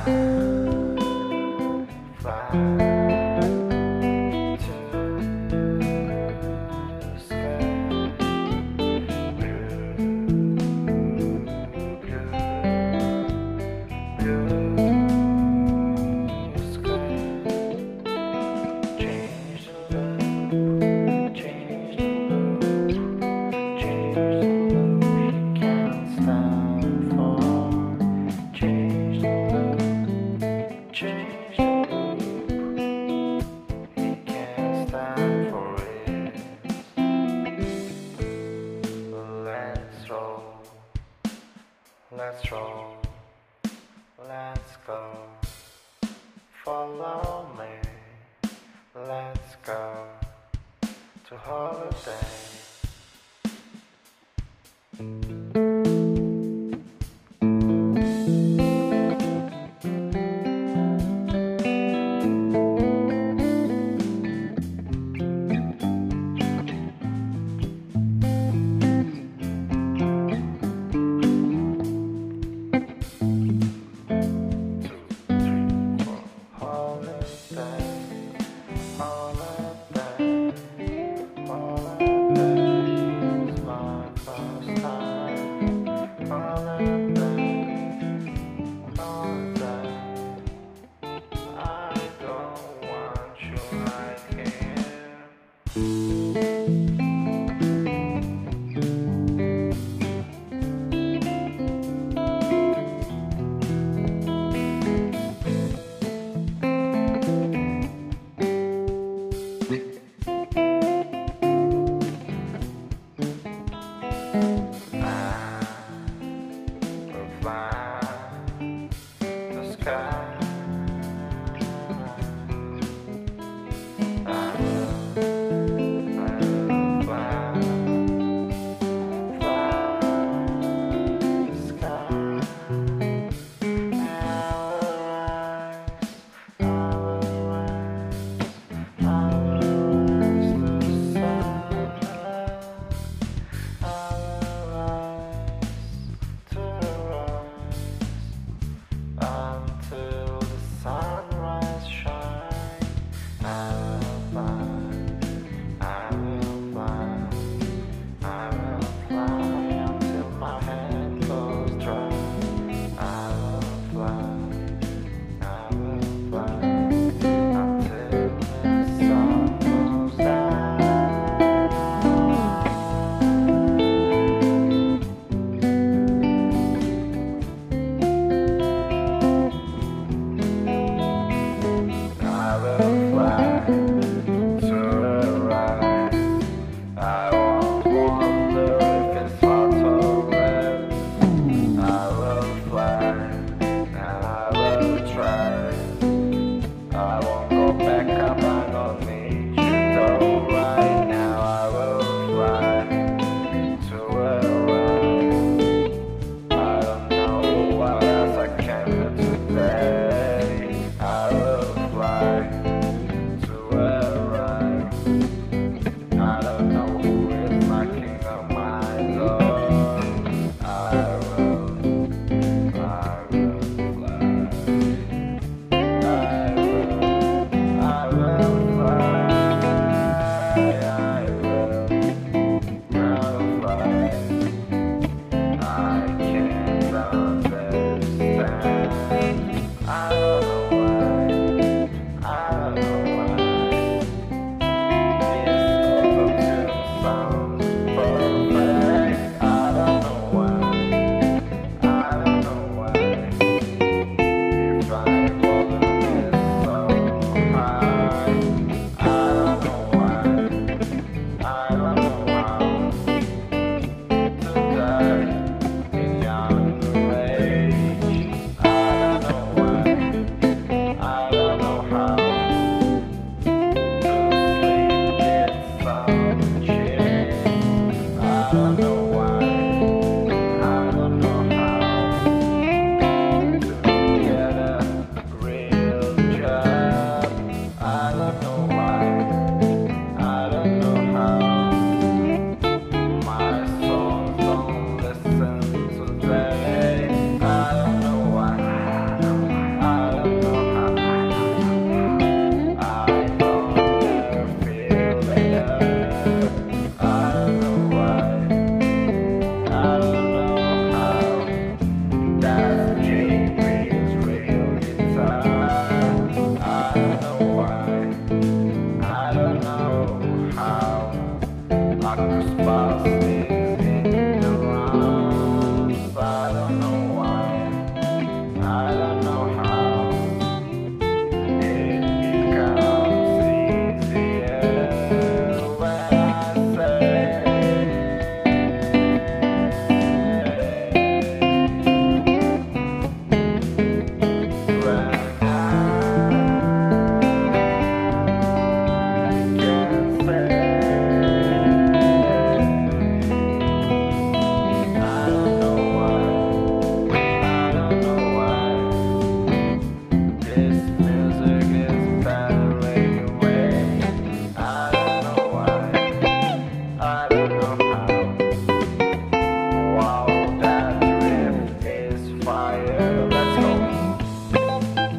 Let's roll, let's go, follow me, let's go to holiday. Until fire. Let's go.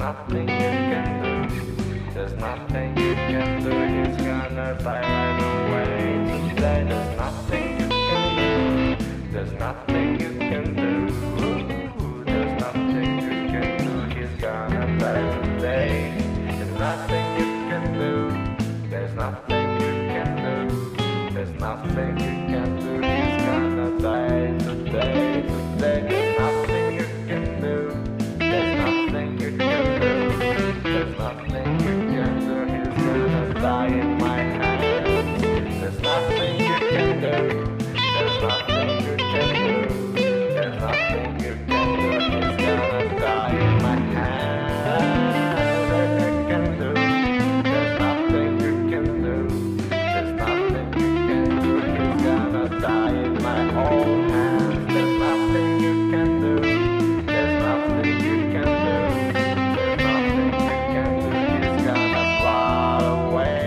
nothing you can do. There's nothing you can do. He's gonna die right away today. There's nothing you can do. There's nothing you can do. There's nothing you can do. He's gonna die today. There's nothing you can do. There's nothing you can do. There's nothing you can do. He's gonna die today. Today. There's nothing you can do. There's nothing you can do. There's nothing you can do. He's gonna die in my hands. There's nothing you can do. There's nothing you can do. There's nothing you can do. He's gonna die in my hands. There's nothing you can do. There's nothing you can do. There's nothing you can do. He's gonna die in my own hands. There's nothing you can do. There's nothing you can do. There's nothing you can do. He's gonna fly away.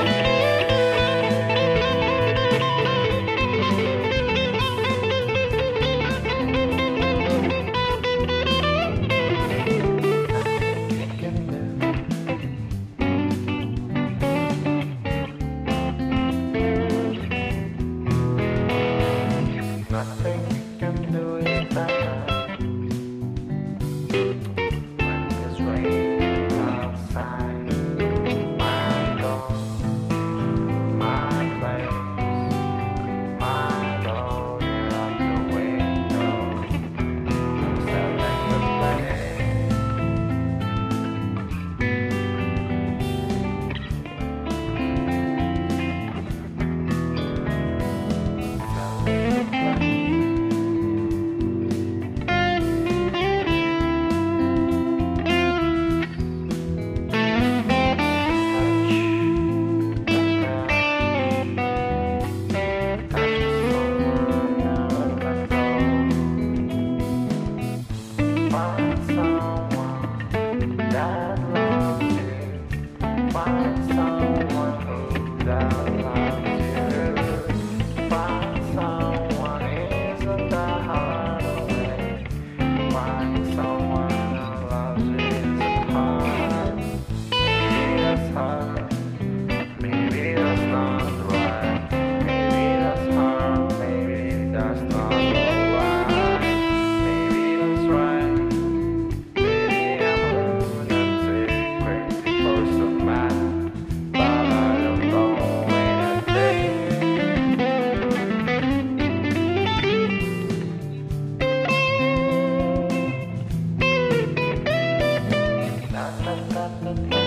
Nothing you can do is that when it's raining outside my door, my place, my door, you're out the window, selling the place. Selling the place. Find someone that loves you. Find someone who that loves you. Find someone isn't that hard away. Find someone who loves you isn't hard. Maybe that's hard. Maybe that's not right. Maybe that's hard. Maybe that's not alright. Maybe that's right. Maybe I'm a lunatic, crazy person, man. But I don't know anything. Da da da da da.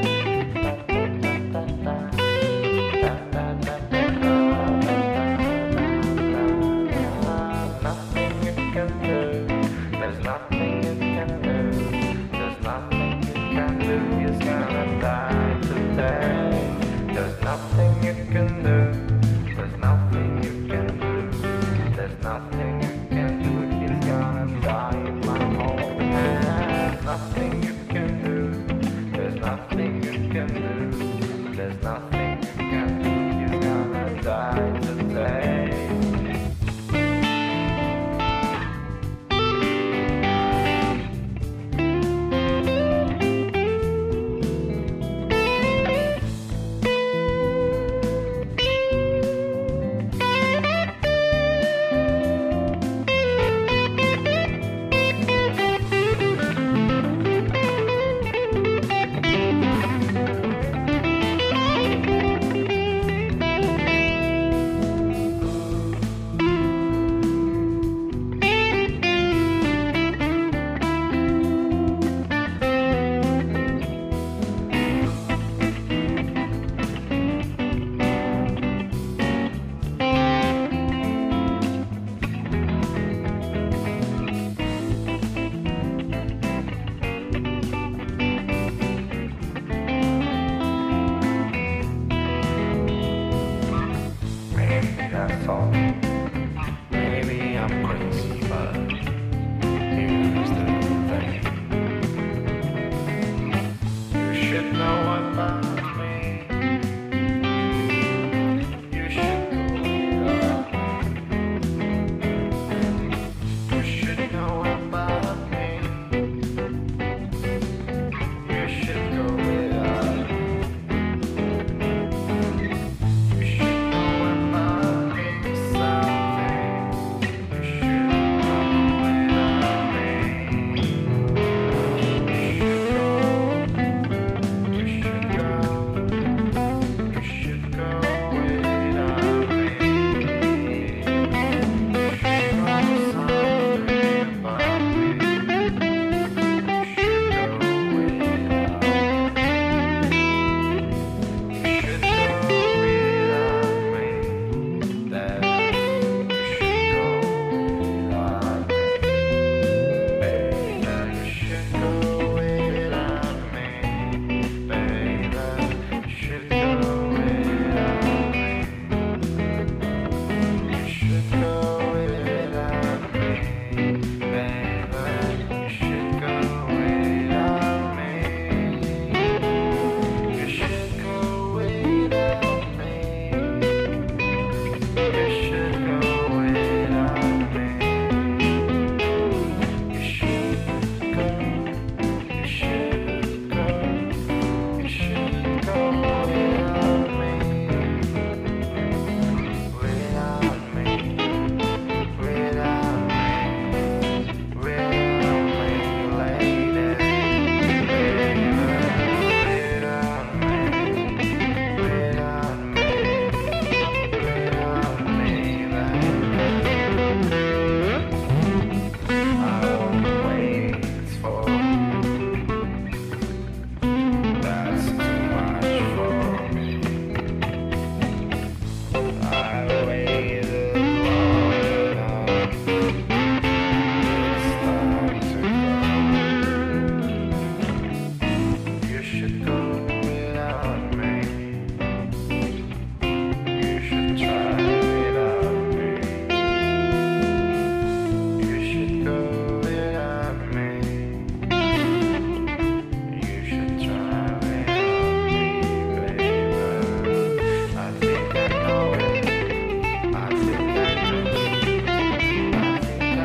Nothing you can do. There's nothing you can do. There's nothing you can do. He's gonna die today. There's nothing you can do. There's nothing you can do. There's nothing you can do. He's gonna die in my own hands. Nothing you can do. There's nothing you can do. There's nothing you can do. He's gonna die today. You should go without me. You should try without me. You should go without me. You should try without me, baby. I think I know it. I think I know it. I think